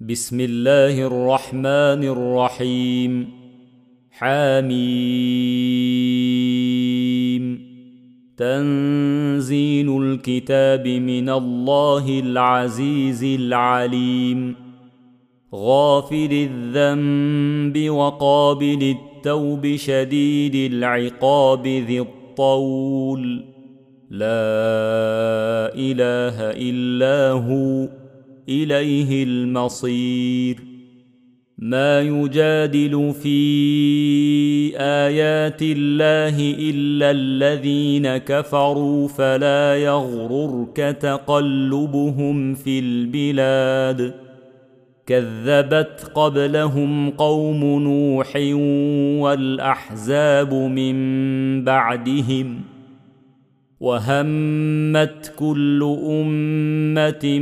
بسم الله الرحمن الرحيم. حميم. تنزيل الكتاب من الله العزيز العليم. غافر الذنب وقابل التوب شديد العقاب ذي الطول. لا إله إلا هو إليه المصير. ما يجادل في آيات الله إلا الذين كفروا فلا يغررك تقلبهم في البلاد. كذبت قبلهم قوم نوح والأحزاب من بعدهم. وهمت كل أمة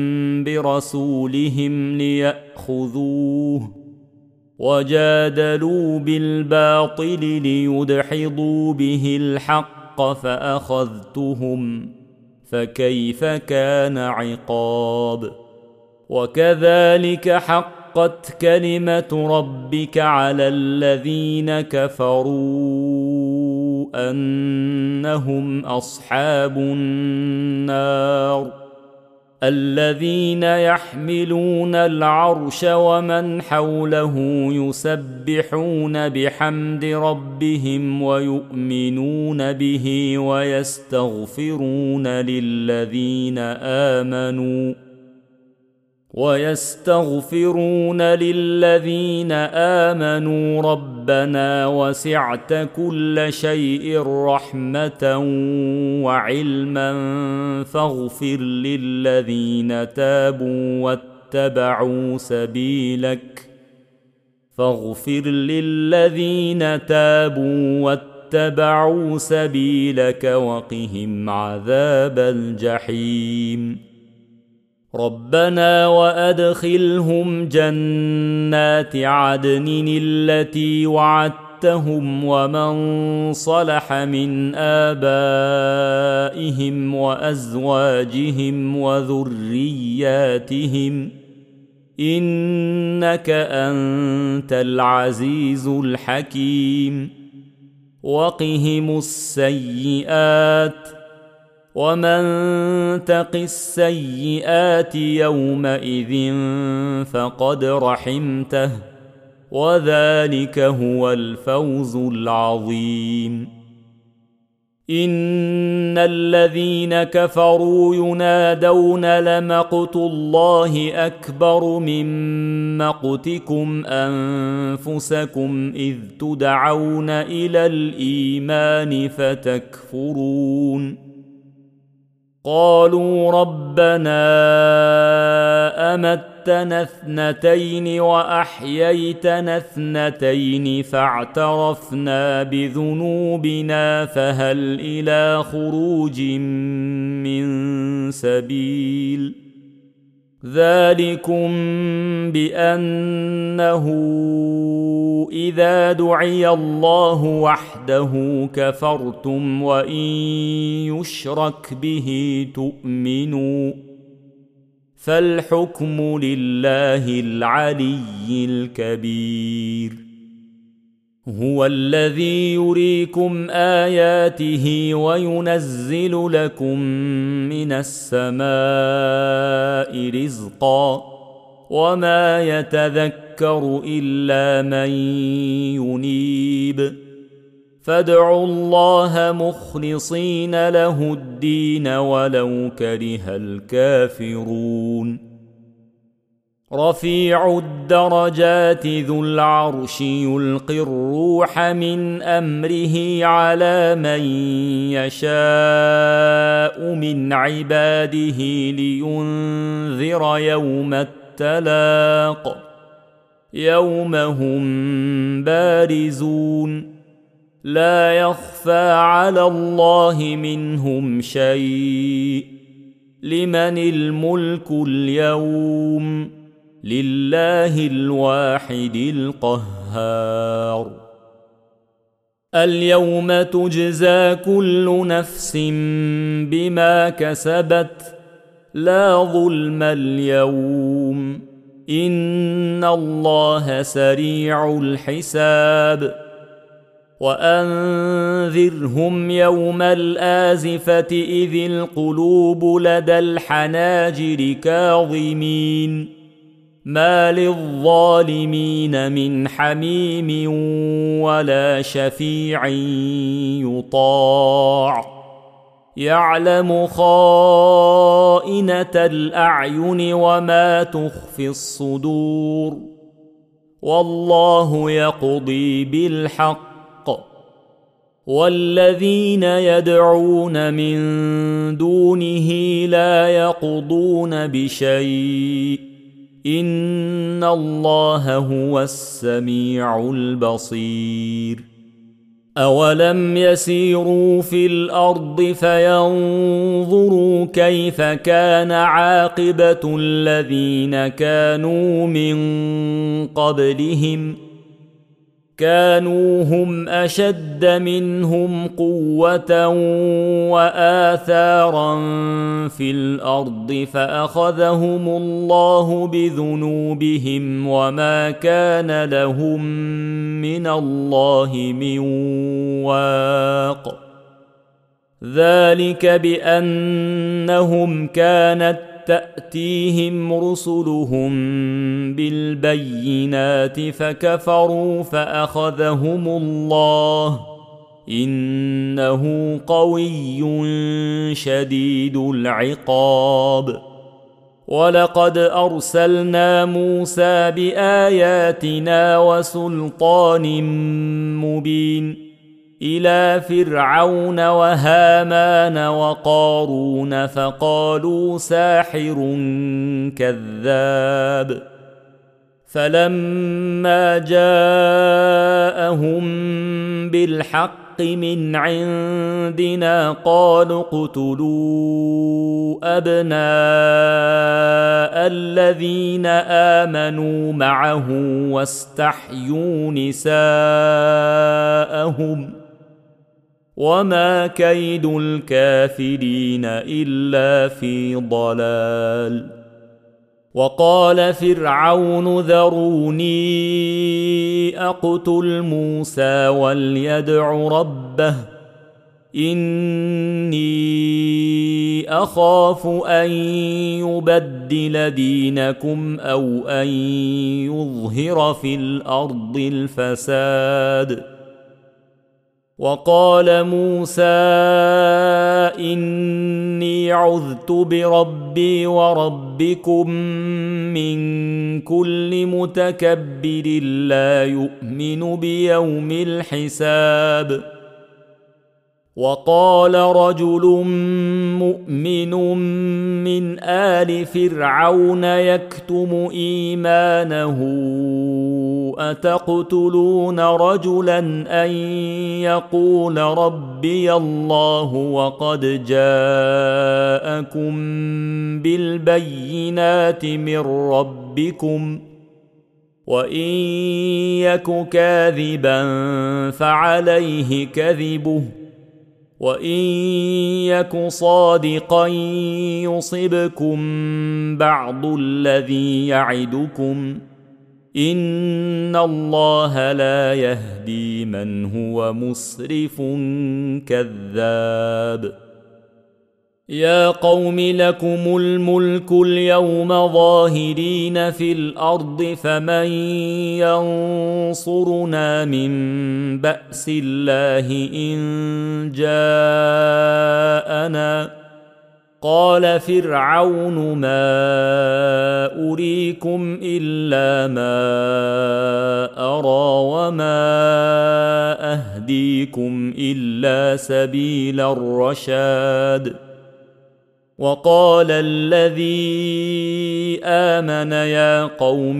برسولهم ليأخذوه وجادلوا بالباطل ليدحضوا به الحق فأخذتهم فكيف كان عقاب. وكذلك حقت كلمة ربك على الذين كفروا أنهم أصحاب النار. الذين يحملون العرش ومن حوله يسبحون بحمد ربهم ويؤمنون به ويستغفرون للذين آمنوا ربنا وسعت كل شيء رحمة وعلما فاغفر للذين تابوا واتبعوا سبيلك وقهم عذاب الجحيم. ربنا وأدخلهم جنات عدن التي وعدتهم ومن صلح من آبائهم وأزواجهم وذرياتهم إنك أنت العزيز الحكيم. وقهم السيئات ومن تق السيئات يومئذ فقد رحمته وذلك هو الفوز العظيم. إن الذين كفروا ينادون لمقت الله أكبر من مقتكم أنفسكم إذ تدعون إلى الإيمان فتكفرون. قالوا ربنا أمتنا اثنتين وأحييتنا اثنتين فاعترفنا بذنوبنا فهل إلى خروج من سبيل. ذلكم بأنه إذا دعي الله وحده كفرتم وإن يشرك به تؤمنوا فالحكم لله العلي الكبير. هو الذي يريكم آياته وينزل لكم من السماء رزقا وما يتذكر إلا من ينيب. فادعوا الله مخلصين له الدين ولو كره الكافرون. رفيع الدرجات ذو العرش يلقي الروح من أمره على من يشاء من عباده لينذر يوم التلاق يوم هم بارزون لا يخفى على الله منهم شيء. لمن الملك اليوم لله الواحد القهار. اليوم تجزى كل نفس بما كسبت لا ظلم اليوم إن الله سريع الحساب وأنذرهم يوم الآزفة إذ القلوب لدى الحناجر كاظمين ما للظالمين من حميم ولا شفيع يطاع يعلم خائنة الأعين وما تخفي الصدور والله يقضي بالحق والذين يدعون من دونه لا يقضون بشيء إن الله هو السميع البصير أولم يسيروا في الأرض فينظروا كيف كان عاقبة الذين كانوا من قبلهم كانوا هم أشد منهم قوة وآثارا في الأرض فأخذهم الله بذنوبهم وما كان لهم من الله من واق ذلك بأنهم كانت تأتيهم رسلهم بالبينات فكفروا فأخذهم الله إنه قوي شديد العقاب ولقد أرسلنا موسى بآياتنا وسلطان مبين إلى فرعون وهامان وقارون فقالوا ساحر كذاب فلما جاءهم بالحق من عندنا قالوا اقتلوا أبناء الذين آمنوا معه واستحيوا نساءهم وما كيد الكافرين إلا في ضلال وقال فرعون ذروني أقتل موسى وليدع ربه إني أخاف أن يبدل دينكم أو أن يظهر في الأرض الفساد وقال موسى إني عذت بربي وربكم من كل متكبر لا يؤمن بيوم الحساب وقال رجل مؤمن من آل فرعون يكتم إيمانه أتقتلون رجلا أن يقول ربي الله وقد جاءكم بالبينات من ربكم وإن يك كاذبا فعليه كذبه وإن يك صادقا يصبكم بعض الذي يعدكم إن الله لا يهدي من هو مسرف كذاب يا قوم لكم الملك اليوم ظاهرين في الأرض فمن ينصرنا من بأس الله إن جاءنا قال فرعون ما أريكم إلا ما أرى وما أهديكم إلا سبيل الرشاد وقال الذي آمن يا قوم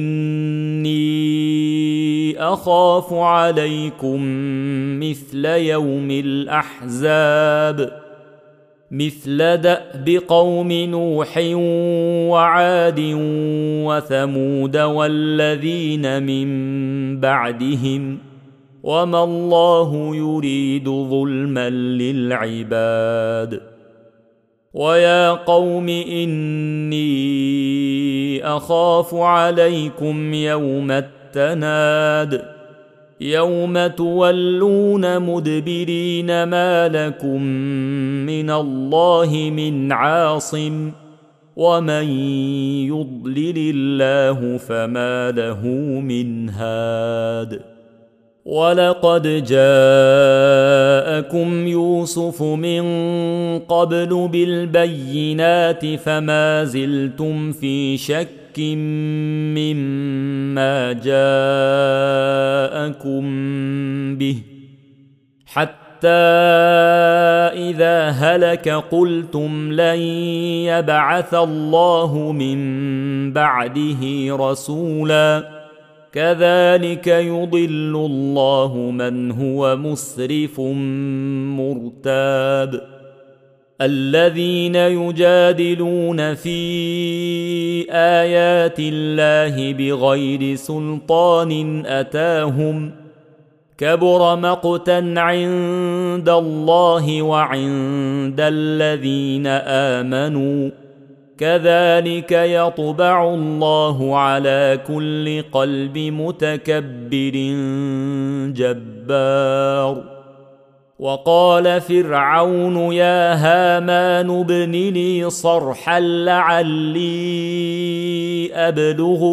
إني أخاف عليكم مثل يوم الأحزاب مثل دأب قوم نوح وعاد وثمود والذين من بعدهم وما الله يريد ظلما للعباد ويا قوم إني أخاف عليكم يوم التناد يوم تولون مدبرين ما لكم من الله من عاصم ومن يضلل الله فما له من هاد ولقد جاءكم يوسف من قبل بالبينات فما زلتم في شك مما جاءكم به حتى إذا هلك قلتم لن يبعث الله من بعده رسولا كذلك يضل الله من هو مسرف مرتاب الذين يجادلون في آيات الله بغير سلطان أتاهم كبر مقتا عند الله وعند الذين آمنوا كذلك يطبع الله على كل قلب متكبر جبار وقال فرعون يا هامان ابن لي صرحا لعلي أبلغ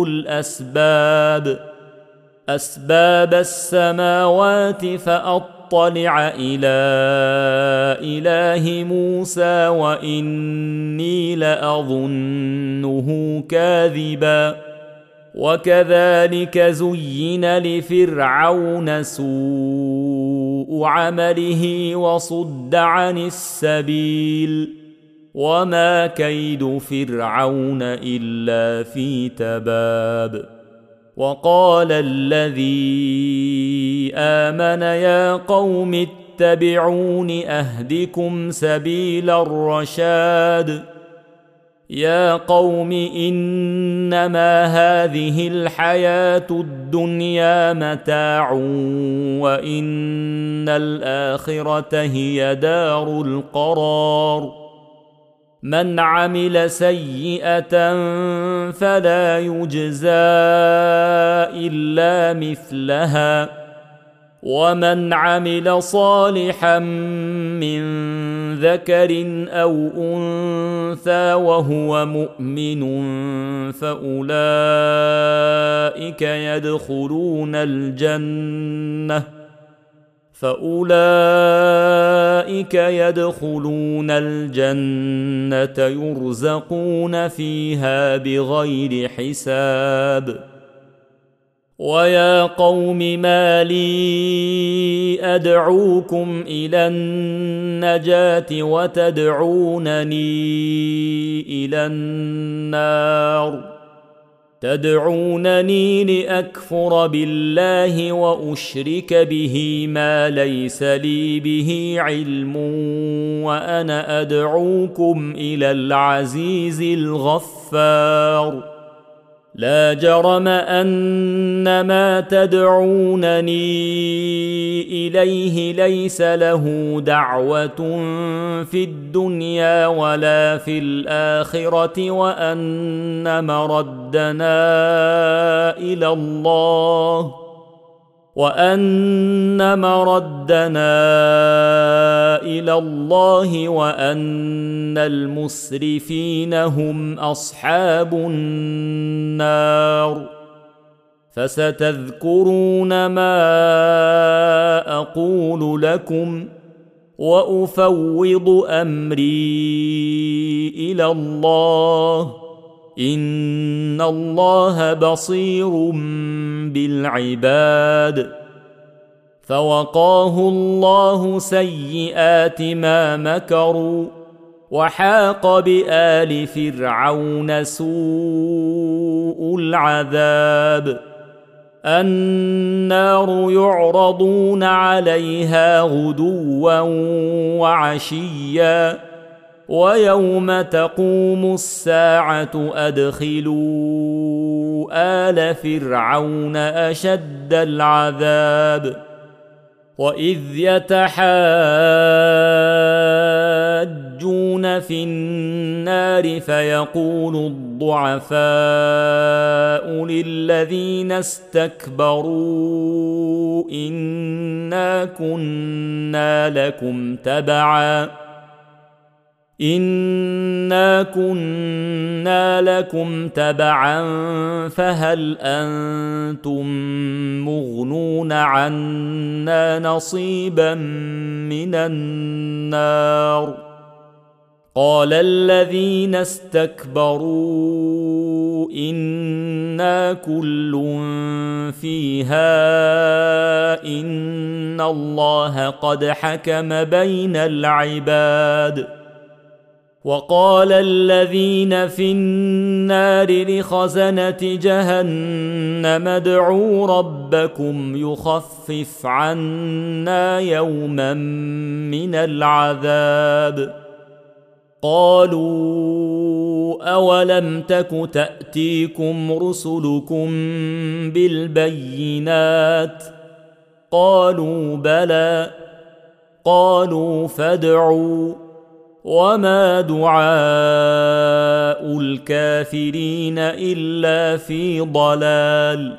أسباب السماوات فأطلع إلى إله موسى وإني لأظنه كاذبا وكذلك زين لفرعون سوء عمله وصد عن السبيل وما كيد فرعون إلا في تباب وقال الذي آمن يا قوم اتبعون أهدكم سبيل الرشاد يا قوم إنما هذه الحياة الدنيا متاع وإن الآخرة هي دار القرار من عمل سيئة فلا يجزى إلا مثلها ومن عمل صالحا من ذكر أو أنثى وهو مؤمن فأولئك يدخلون الجنة يرزقون فيها بغير حساب ويا قوم ما لي أدعوكم إلى النجاة وتدعونني إلى النار تدعونني لأكفر بالله وأشرك به ما ليس لي به علم وأنا أدعوكم إلى العزيز الغفار لا جرم أن ما تدعونني إليه ليس له دعوة في الدنيا ولا في الآخرة وأن مردنا إلى الله وأن المسرفين هم أصحاب النار فستذكرون ما أقول لكم وأفوض أمري إلى الله إن الله بصير بالعباد فوقاه الله سيئات ما مكروا وحاق بآل فرعون سوء العذاب النار يعرضون عليها غدوا وعشيا ويوم تقوم الساعة أدخلوا آل فرعون أشد العذاب وإذ يتحاجون يلجون في النار فيقول الضعفاء للذين استكبروا إنا كنا لكم تبعا فهل أنتم مغنون عنا نصيبا من النار قال الذين استكبروا إنا كل فيها إن الله قد حكم بين العباد وقال الذين في النار لخزنة جهنم ادعوا ربكم يخفف عنا يوما من العذاب قالوا أولم تك تأتيكم رسلكم بالبينات قالوا بلى قالوا فادعوا وما دعاء الكافرين إلا في ضلال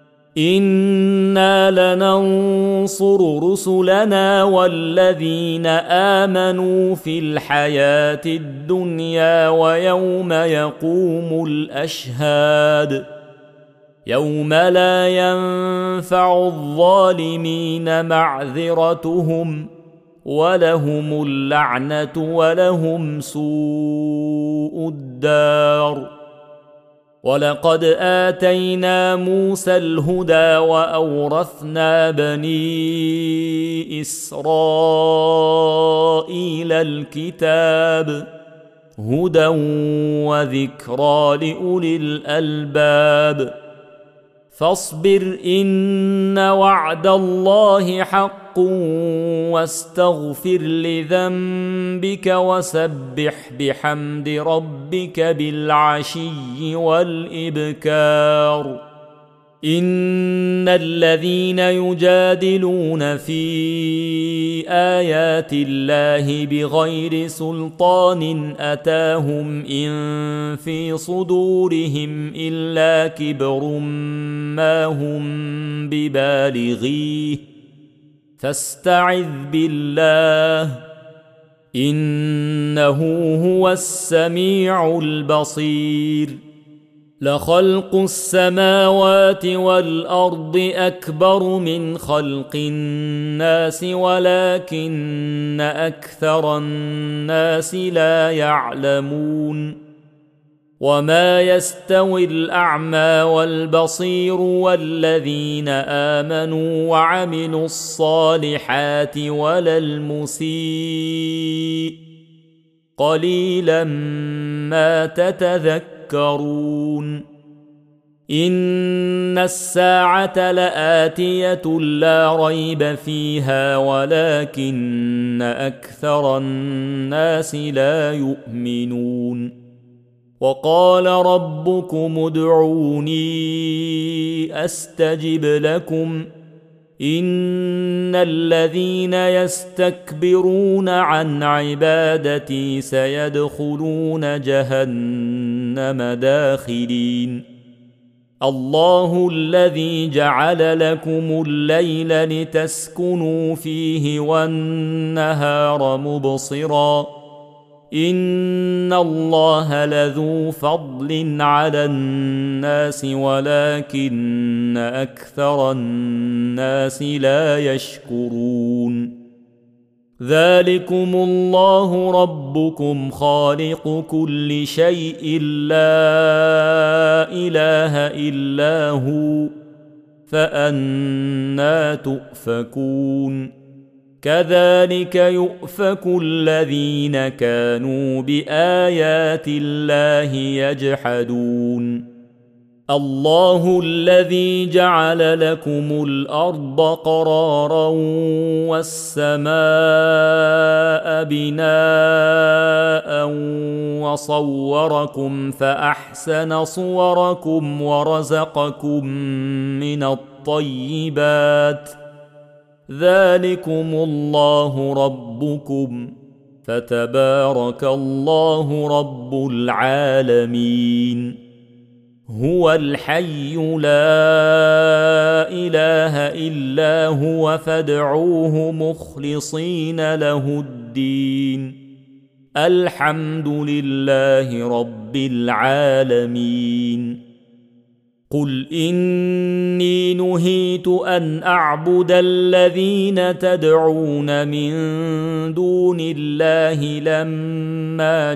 إنا لننصر رسلنا والذين آمنوا في الحياة الدنيا ويوم يقوم الأشهاد يوم لا ينفع الظالمين معذرتهم ولهم اللعنة ولهم سوء الدار ولقد آتينا موسى الهدى وأورثنا بني إسرائيل الكتاب هدى وذكرى لأولي الألباب فاصبر إن وعد الله حق واستغفر لذنبك وسبح بحمد ربك بالعشي والإبكار إن الذين يجادلون في آيات الله بغير سلطان أتاهم إن في صدورهم إلا كبر ما هم ببالغيه فاستعذ بالله إنه هو السميع البصير لخلق السماوات والأرض أكبر من خلق الناس ولكن أكثر الناس لا يعلمون وما يستوي الأعمى والبصير والذين آمنوا وعملوا الصالحات ولا المسيء قليلا ما تتذكرون إن الساعة لآتية لا ريب فيها ولكن أكثر الناس لا يؤمنون وقال ربكم ادعوني أستجب لكم إن الذين يستكبرون عن عبادتي سيدخلون جهنم داخرين الله الذي جعل لكم الليل لتسكنوا فيه والنهار مبصرا إن الله لذو فضل على الناس ولكن أكثر الناس لا يشكرون ذلكم الله ربكم خالق كل شيء لا إله إلا هو فأنى تؤفكون كذلك يؤفك الذين كانوا بآيات الله يجحدون الله الذي جعل لكم الأرض قرارا والسماء بناء وصوركم فأحسن صوركم ورزقكم من الطيبات ذلكم الله ربكم فتبارك الله رب العالمين. هو الحي لا إله إلا هو فادعوه مخلصين له الدين. الحمد لله رب العالمين. قل إني نهيت أن أعبد الذين تدعون من دون الله لما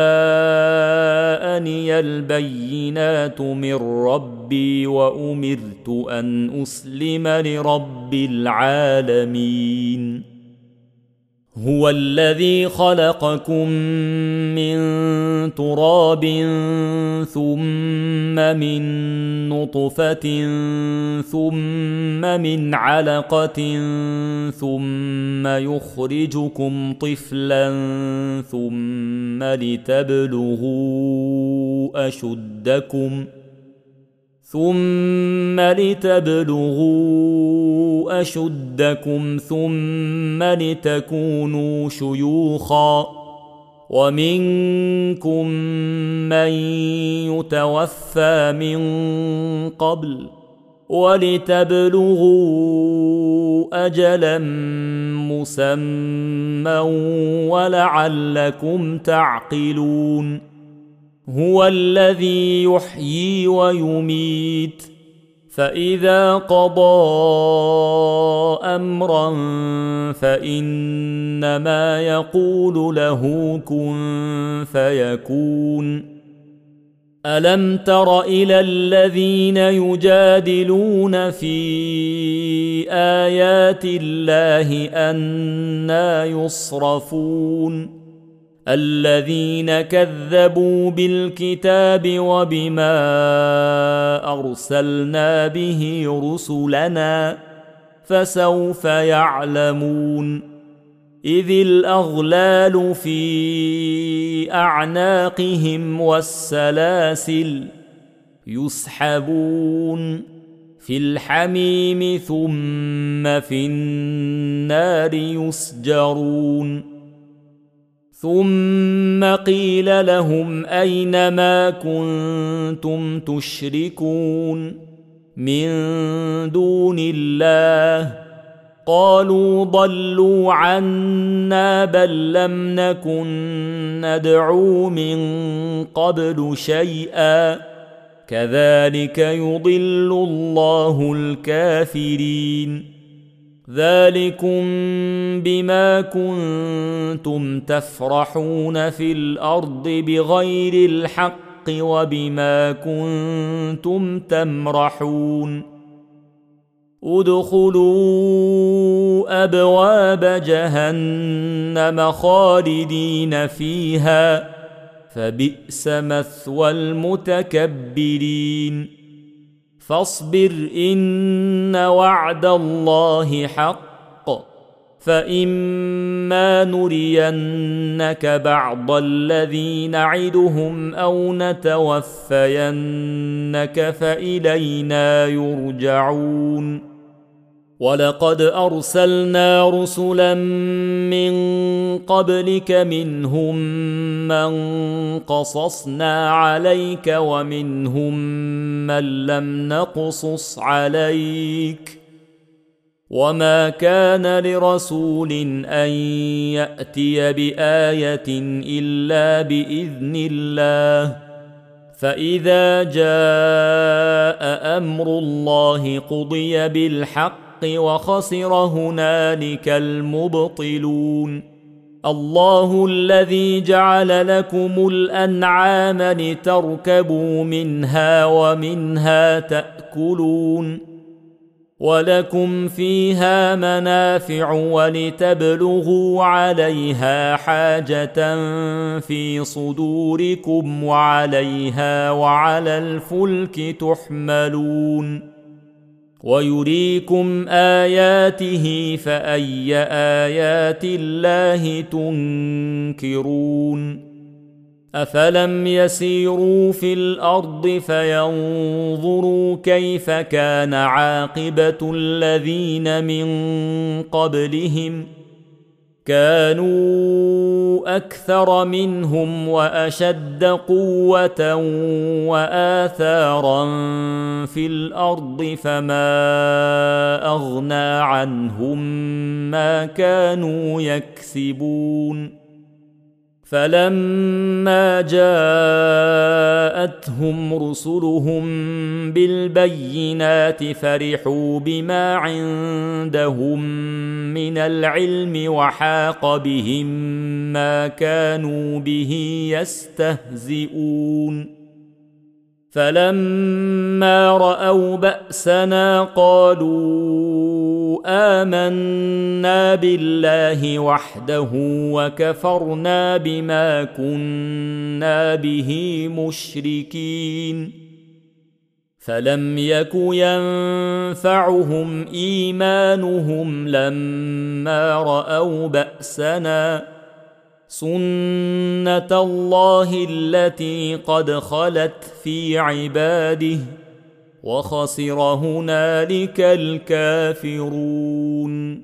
جاءني البينات من ربي وأمرت أن أسلم لرب العالمين. هو الذي خلقكم من تراب ثم من نطفة ثم من علقة ثم يخرجكم طفلا ثم لتبلغوا أشدكم ثم لتكونوا شيوخا ومنكم من يتوفى من قبل ولتبلغوا أجلا مسمى ولعلكم تعقلون. هو الذي يحيي ويميت فإذا قضى أمرا فإنما يقول له كن فيكون. ألم تر إلى الذين يجادلون في آيات الله أنى يصرفون الذين كذبوا بالكتاب وبما أرسلنا به رسلنا فسوف يعلمون. إذ الأغلال في أعناقهم والسلاسل يسحبون في الحميم ثم في النار يسجرون. ثم قيل لهم أين ما كنتم تشركون من دون الله قالوا ضلوا عنا بل لم نكن ندعو من قبل شيئا كذلك يضل الله الكافرين. ذلكم بما كنتم تفرحون في الأرض بغير الحق وبما كنتم تمرحون. ادخلوا أبواب جهنم خالدين فيها فبئس مثوى المتكبرين. فاصبر إن وعد الله حق فإما نرينك بعض الذي نعدهم أو نتوفينك فإلينا يرجعون. ولقد أرسلنا رسلا من قبلك منهم من قصصنا عليك ومنهم من لم نقصص عليك وما كان لرسول أن يأتي بآية إلا بإذن الله فإذا جاء أمر الله قضي بالحق وخسر هنالك المبطلون. الله الذي جعل لكم الأنعام لتركبوا منها ومنها تأكلون ولكم فيها منافع ولتبلغوا عليها حاجة في صدوركم وعليها وعلى الفلك تحملون. ويريكم آياته فأي آيات الله تنكرون. أفلم يسيروا في الأرض فينظروا كيف كان عاقبة الذين من قبلهم كانوا اكثر منهم واشد قوه واثارا في الارض فما اغنى عنهم ما كانوا يكسبون. فلما جاءتهم رسلهم بالبينات فرحوا بما عندهم من العلم وحاق بهم ما كانوا به يستهزئون. فلما رأوا بأسنا قالوا آمنا بالله وحده وكفرنا بما كنا به مشركين. فلم يك ينفعهم إيمانهم لما رأوا بأسنا سنة الله التي قد خلت في عباده وخسر هنالك الكافرون.